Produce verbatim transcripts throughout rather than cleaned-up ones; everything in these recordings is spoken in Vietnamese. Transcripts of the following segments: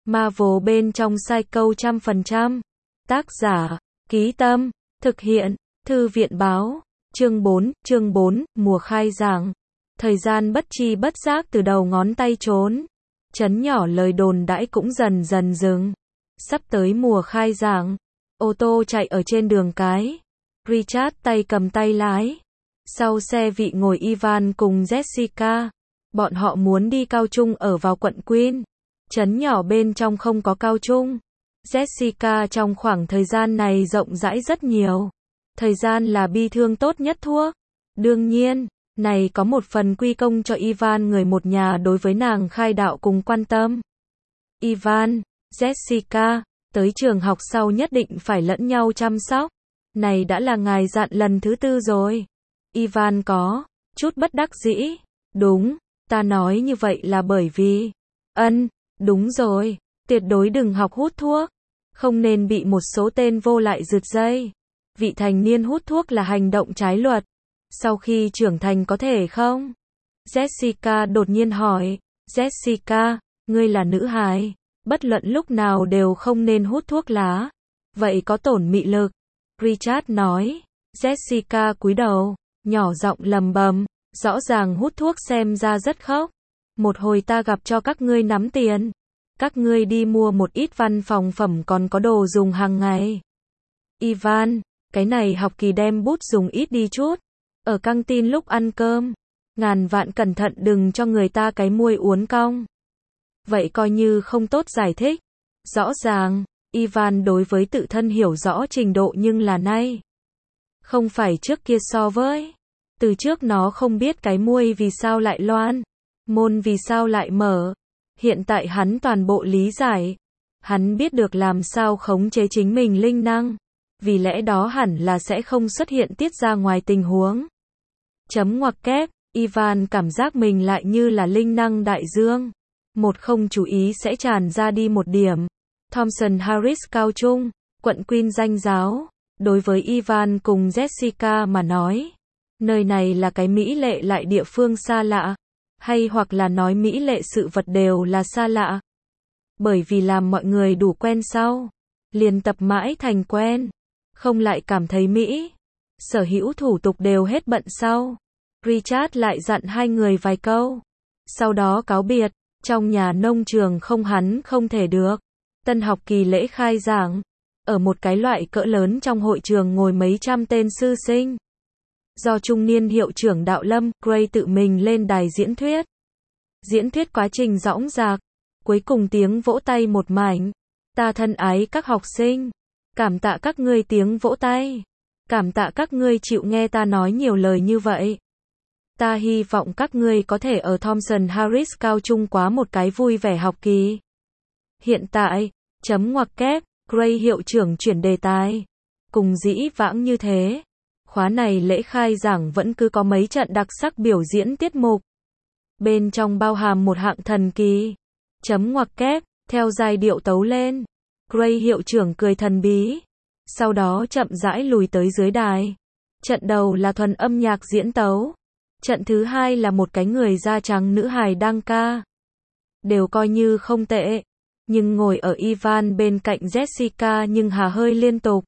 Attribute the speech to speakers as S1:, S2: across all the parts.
S1: Marvel bên trong Psycho trăm phần trăm. Tác giả, Ký Tâm, thực hiện, Thư viện Báo. Chương bốn, chương bốn, mùa khai giảng. Thời gian bất chi bất giác từ đầu ngón tay trốn. Chấn nhỏ lời đồn đãi cũng dần dần dừng. Sắp tới mùa khai giảng. Ô tô chạy ở trên đường cái. Richard tay cầm tay lái. Sau xe vị ngồi Ivan cùng Jessica. Bọn họ muốn đi cao trung ở vào quận Queen. Chấn nhỏ bên trong không có cao trung. Jessica trong khoảng thời gian này rộng rãi rất nhiều. Thời gian là bi thương tốt nhất thuốc. Đương nhiên, này có một phần quy công cho Ivan người một nhà đối với nàng khai đạo cùng quan tâm. Ivan, Jessica, tới trường học sau nhất định phải lẫn nhau chăm sóc. Này đã là ngài dặn lần thứ tư rồi. Ivan có chút bất đắc dĩ. Đúng, ta nói như vậy là bởi vì... Ân, đúng rồi, tuyệt đối đừng học hút thuốc. Không nên bị một số tên vô lại rượt dây. Vị thành niên hút thuốc là hành động trái luật. Sau khi trưởng thành có thể không? Jessica đột nhiên hỏi. Jessica, ngươi là nữ hài. Bất luận lúc nào đều không nên hút thuốc lá. Vậy có tổn mị lực. Richard nói. Jessica cúi đầu, nhỏ giọng lầm bầm. Rõ ràng hút thuốc xem ra rất khóc. Một hồi ta gặp cho các ngươi nắm tiền. Các ngươi đi mua một ít văn phòng phẩm còn có đồ dùng hàng ngày. Ivan, cái này học kỳ đem bút dùng ít đi chút. Ở căng tin lúc ăn cơm. Ngàn vạn cẩn thận đừng cho người ta cái muôi uốn cong. Vậy coi như không tốt giải thích. Rõ ràng, Ivan đối với tự thân hiểu rõ trình độ nhưng là nay. Không phải trước kia so với. Từ trước nó không biết cái muôi vì sao lại loan. Môn vì sao lại mở. Hiện tại hắn toàn bộ lý giải. Hắn biết được làm sao khống chế chính mình linh năng. Vì lẽ đó hẳn là sẽ không xuất hiện tiết ra ngoài tình huống. Chấm ngoặc kép, Ivan cảm giác mình lại như là linh năng đại dương. Một không chú ý sẽ tràn ra đi một điểm. Thompson Harris cao trung, quận Queen danh giáo. Đối với Ivan cùng Jessica mà nói. Nơi này là cái mỹ lệ lại địa phương xa lạ. Hay hoặc là nói mỹ lệ sự vật đều là xa lạ. Bởi vì làm mọi người đủ quen sau. Liền tập mãi thành quen. Không lại cảm thấy mỹ. Sở hữu thủ tục đều hết bận sau. Richard lại dặn hai người vài câu. Sau đó cáo biệt. Trong nhà nông trường không hắn không thể được. Tân học kỳ lễ khai giảng. Ở một cái loại cỡ lớn trong hội trường ngồi mấy trăm tên sư sinh. Do trung niên hiệu trưởng Đạo Lâm, Gray tự mình lên đài diễn thuyết. Diễn thuyết quá trình dõng dạc. Cuối cùng tiếng vỗ tay một mảnh. Ta thân ái các học sinh. Cảm tạ các ngươi tiếng vỗ tay. Cảm tạ các ngươi chịu nghe ta nói nhiều lời như vậy. Ta hy vọng các ngươi có thể ở Thompson Harris cao trung quá một cái vui vẻ học kỳ. Hiện tại, chấm ngoặc kép, Gray hiệu trưởng chuyển đề tài. Cùng dĩ vãng như thế. Khóa này lễ khai giảng vẫn cứ có mấy trận đặc sắc biểu diễn tiết mục. Bên trong bao hàm một hạng thần kỳ. Chấm ngoặc kép, theo giai điệu tấu lên. Gray hiệu trưởng cười thần bí. Sau đó chậm rãi lùi tới dưới đài. Trận đầu là thuần âm nhạc diễn tấu. Trận thứ hai là một cái người da trắng nữ hài đang ca. Đều coi như không tệ. Nhưng ngồi ở Ivan bên cạnh Jessica nhưng hà hơi liên tục.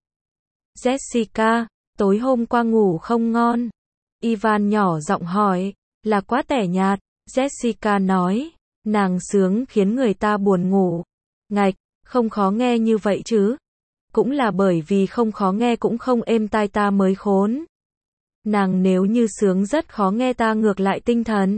S1: Jessica, tối hôm qua ngủ không ngon. Ivan nhỏ giọng hỏi, là quá tẻ nhạt. Jessica nói, nàng sướng khiến người ta buồn ngủ. Ngạch, không khó nghe như vậy chứ. Cũng là bởi vì không khó nghe cũng không êm tai ta mới khốn. Nàng nếu như sướng rất khó nghe ta ngược lại tinh thần.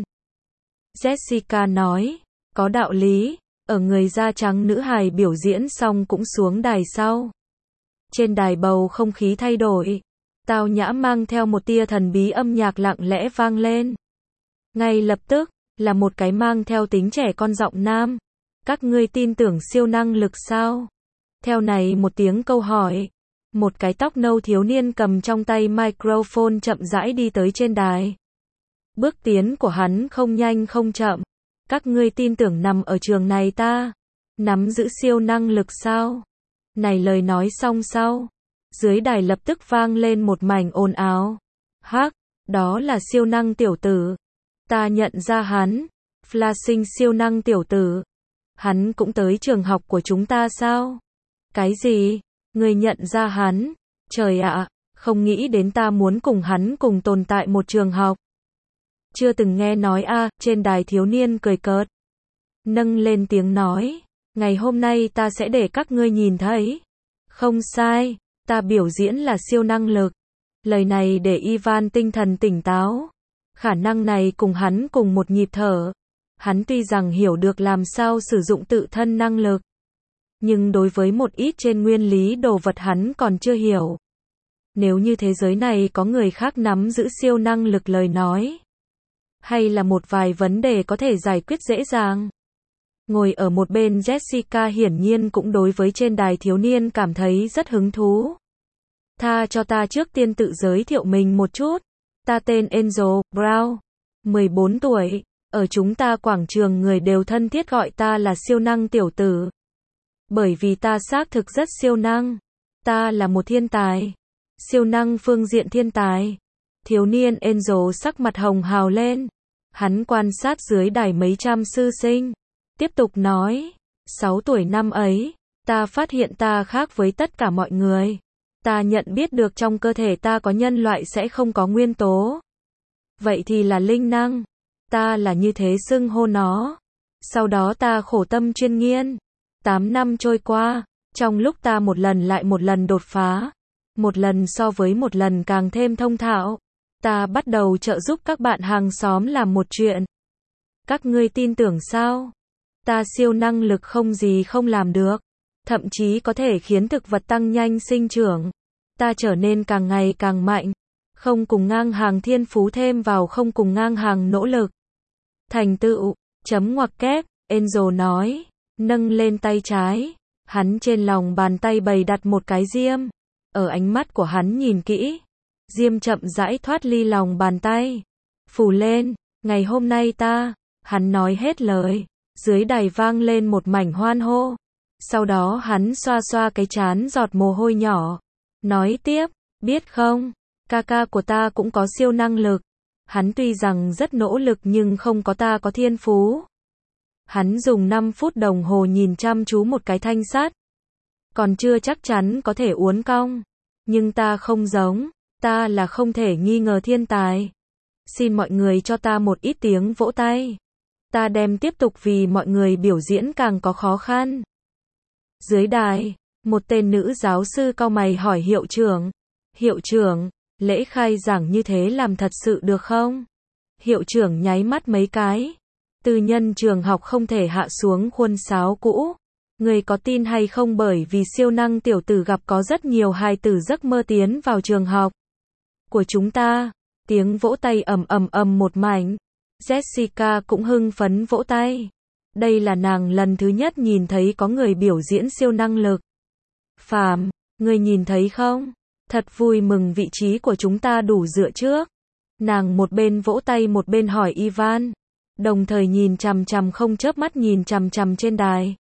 S1: Jessica nói, có đạo lý. Ở người da trắng nữ hài biểu diễn xong cũng xuống đài sau. Trên đài bầu không khí thay đổi. Tao nhã mang theo một tia thần bí âm nhạc lặng lẽ vang lên. Ngay lập tức, là một cái mang theo tính trẻ con giọng nam. Các ngươi tin tưởng siêu năng lực sao? Theo này một tiếng câu hỏi. Một cái tóc nâu thiếu niên cầm trong tay microphone chậm rãi đi tới trên đài. Bước tiến của hắn không nhanh không chậm. Các ngươi tin tưởng nằm ở trường này ta nắm giữ siêu năng lực sao? Này lời nói xong sau. Dưới đài lập tức vang lên một mảnh ồn ào. Hắc, đó là siêu năng tiểu tử. Ta nhận ra hắn. Flashing siêu năng tiểu tử. Hắn cũng tới trường học của chúng ta sao? Cái gì? Ngươi nhận ra hắn? Trời ạ, không nghĩ đến ta muốn cùng hắn cùng tồn tại một trường học. Chưa từng nghe nói a, trên đài thiếu niên cười cợt. Nâng lên tiếng nói, ngày hôm nay ta sẽ để các ngươi nhìn thấy. Không sai, ta biểu diễn là siêu năng lực. Lời này để Ivan tinh thần tỉnh táo. Khả năng này cùng hắn cùng một nhịp thở. Hắn tuy rằng hiểu được làm sao sử dụng tự thân năng lực, nhưng đối với một ít trên nguyên lý đồ vật hắn còn chưa hiểu. Nếu như thế giới này có người khác nắm giữ siêu năng lực lời nói, hay là một vài vấn đề có thể giải quyết dễ dàng. Ngồi ở một bên Jessica hiển nhiên cũng đối với trên đài thiếu niên cảm thấy rất hứng thú. Tha cho ta trước tiên tự giới thiệu mình một chút. Ta tên Angel Brown, mười bốn tuổi, ở chúng ta quảng trường người đều thân thiết gọi ta là siêu năng tiểu tử. Bởi vì ta xác thực rất siêu năng. Ta là một thiên tài. Siêu năng phương diện thiên tài. Thiếu niên Angel sắc mặt hồng hào lên. Hắn quan sát dưới đài mấy trăm sư sinh. Tiếp tục nói, sáu tuổi năm ấy, ta phát hiện ta khác với tất cả mọi người. Ta nhận biết được trong cơ thể ta có nhân loại sẽ không có nguyên tố. Vậy thì là linh năng. Ta là như thế xưng hô nó. Sau đó ta khổ tâm chuyên nghiên. Tám năm trôi qua, trong lúc ta một lần lại một lần đột phá, một lần so với một lần càng thêm thông thạo, ta bắt đầu trợ giúp các bạn hàng xóm làm một chuyện. Các ngươi tin tưởng sao? Ta siêu năng lực không gì không làm được, thậm chí có thể khiến thực vật tăng nhanh sinh trưởng. Ta trở nên càng ngày càng mạnh, không cùng ngang hàng thiên phú thêm vào không cùng ngang hàng nỗ lực. Thành tựu, chấm ngoặc kép, Angel nói, nâng lên tay trái, hắn trên lòng bàn tay bày đặt một cái diêm. Ở ánh mắt của hắn nhìn kỹ, diêm chậm rãi thoát ly lòng bàn tay, phủ lên, ngày hôm nay ta, hắn nói hết lời, dưới đài vang lên một mảnh hoan hô. Sau đó hắn xoa xoa cái trán giọt mồ hôi nhỏ, nói tiếp, biết không, ca ca của ta cũng có siêu năng lực. Hắn tuy rằng rất nỗ lực nhưng không có ta có thiên phú. Hắn dùng năm phút đồng hồ nhìn chăm chú một cái thanh sắt. Còn chưa chắc chắn có thể uốn cong. Nhưng ta không giống, ta là không thể nghi ngờ thiên tài. Xin mọi người cho ta một ít tiếng vỗ tay. Ta đem tiếp tục vì mọi người biểu diễn càng có khó khăn. Dưới đài, một tên nữ giáo sư cau mày hỏi hiệu trưởng. Hiệu trưởng, lễ khai giảng như thế làm thật sự được không? Hiệu trưởng nháy mắt mấy cái. Tư nhân trường học không thể hạ xuống khuôn sáo cũ. Người có tin hay không bởi vì siêu năng tiểu tử gặp có rất nhiều hài tử giấc mơ tiến vào trường học của chúng ta. Tiếng vỗ tay ầm ầm ầm một mảnh. Jessica cũng hưng phấn vỗ tay. Đây là nàng lần thứ nhất nhìn thấy có người biểu diễn siêu năng lực. Phàm, người nhìn thấy không? Thật vui mừng vị trí của chúng ta đủ dựa trước. Nàng một bên vỗ tay một bên hỏi Ivan. Đồng thời nhìn chằm chằm không chớp mắt nhìn chằm chằm trên đài.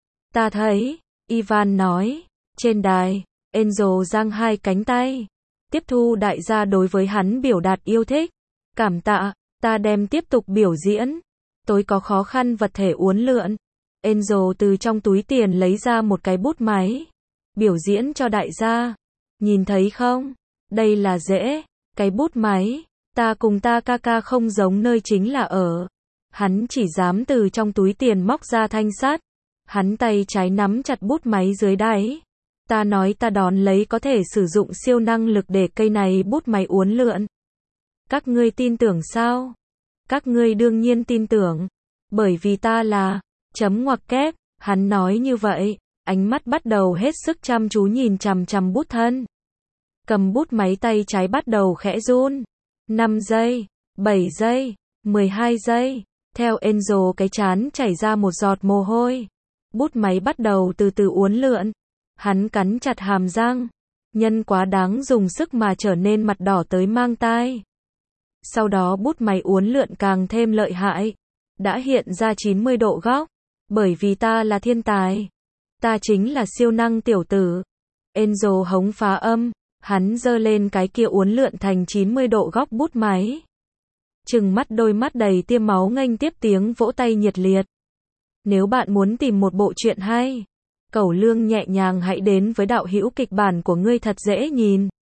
S1: Ta thấy, Ivan nói, trên đài, Angel giang hai cánh tay. Tiếp thu đại gia đối với hắn biểu đạt yêu thích. Cảm tạ, ta đem tiếp tục biểu diễn. Tối có khó khăn vật thể uốn lượn. Angel từ trong túi tiền lấy ra một cái bút máy. Biểu diễn cho đại gia. Nhìn thấy không? Đây là dễ. Cái bút máy. Ta cùng ta ca ca không giống nơi chính là ở. Hắn chỉ dám từ trong túi tiền móc ra thanh sắt. Hắn tay trái nắm chặt bút máy dưới đáy. Ta nói ta đón lấy có thể sử dụng siêu năng lực để cây này bút máy uốn lượn. Các ngươi tin tưởng sao? Các ngươi đương nhiên tin tưởng. Bởi vì ta là, chấm ngoặc kép, hắn nói như vậy, ánh mắt bắt đầu hết sức chăm chú nhìn chằm chằm bút thân. Cầm bút máy tay trái bắt đầu khẽ run. năm giây, bảy giây, mười hai giây. Theo Angel cái trán chảy ra một giọt mồ hôi. Bút máy bắt đầu từ từ uốn lượn. Hắn cắn chặt hàm răng. Nhân quá đáng dùng sức mà trở nên mặt đỏ tới mang tai. Sau đó bút máy uốn lượn càng thêm lợi hại. Đã hiện ra chín mươi độ góc. Bởi vì ta là thiên tài. Ta chính là siêu năng tiểu tử. Angel hống phá âm. Hắn giơ lên cái kia uốn lượn thành chín mươi độ góc bút máy. Trừng mắt đôi mắt đầy tia máu nghênh tiếp tiếng vỗ tay nhiệt liệt. Nếu bạn muốn tìm một bộ truyện hay, cẩu lương nhẹ nhàng hãy đến với đạo hữu kịch bản của ngươi thật dễ nhìn.